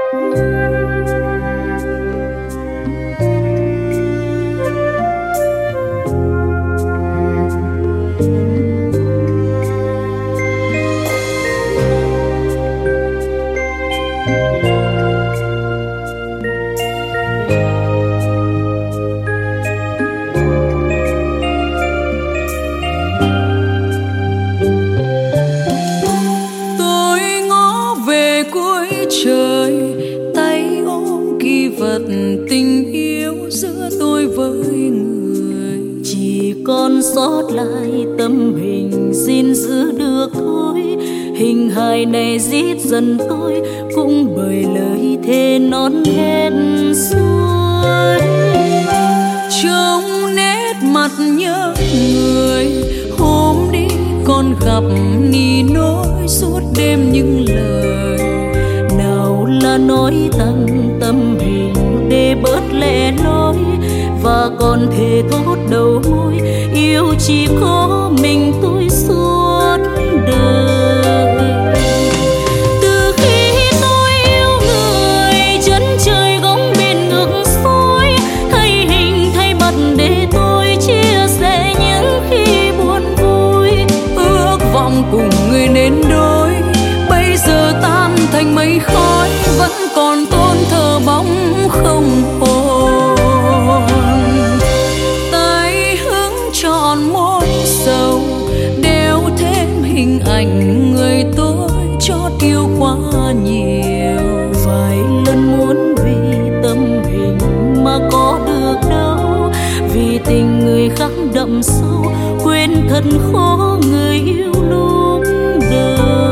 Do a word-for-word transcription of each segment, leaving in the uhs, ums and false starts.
Tình yêu giữa tôi với người chỉ còn sót lại tâm hình gìn giữ được thôi. Hình hài này giết dần tôi cũng bởi lời thề non hết xuôi. Trong nét mặt nhớ người hôm đi còn gặp ni nỗi suốt đêm những lời nào là nói tăng tâm hình để bớt lẻ loi, và còn thề thốt đầu môi yêu chỉ có mình tôi suốt đời. Từ khi tôi yêu người chân trời góc biển ngược xuôi, thay hình thay mặt để tôi chia sẻ những khi buồn vui. Ước vọng cùng người nên đôi bây giờ tan thành mây khói, vẫn còn tôn thờ bóng không hồn. Tay hướng trọn môi sầu đeo thêm hình ảnh người tôi chót yêu quá nhiều. Vài lần muốn vì tâm hình mà có được đâu, vì tình người khắc đậm sâu quên thật khó người yêu lúc đầu.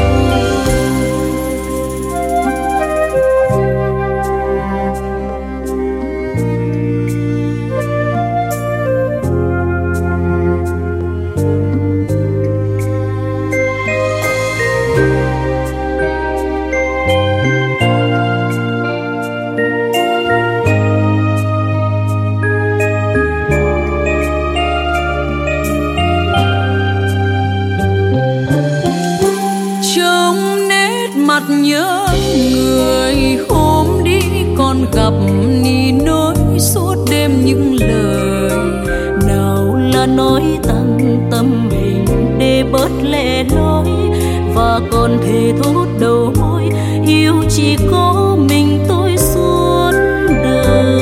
Nhớ người hôm đi còn gặp ni nỗi suốt đêm những lời nào là nói tăng tâm hình để bớt lẻ loi, và còn thề thốt đầu môi yêu chỉ có mình tôi suốt đời.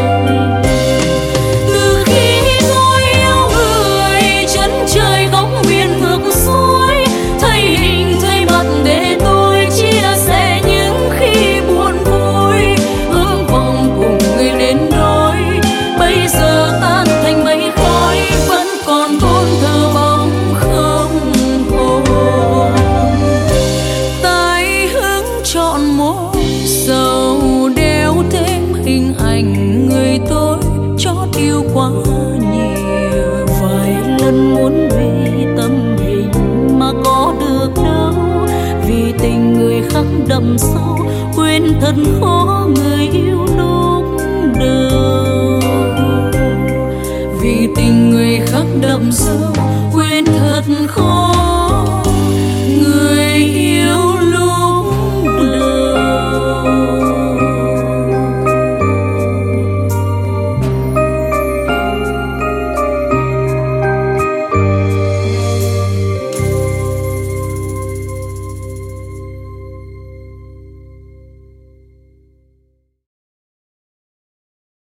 Từ khi tôi yêu người chân trời góc biển ngược xuôi, thay hình thay mặt để tôi chia sẻ những khi buồn vui. Ước vọng cùng người đến đôi bây giờ tan thành mây khói, vẫn còn tôn thờ bóng không hồn. Tay hướng trọn môi sầu đeo thêm hình ảnh người tôi chót yêu quá nhiều. Vài lần muốn vì tâm hình mà có được đâu, vì tình người khắc đậm sâu quên thật khó người yêu lúc đầu. Vì tình người khắc đậm sâu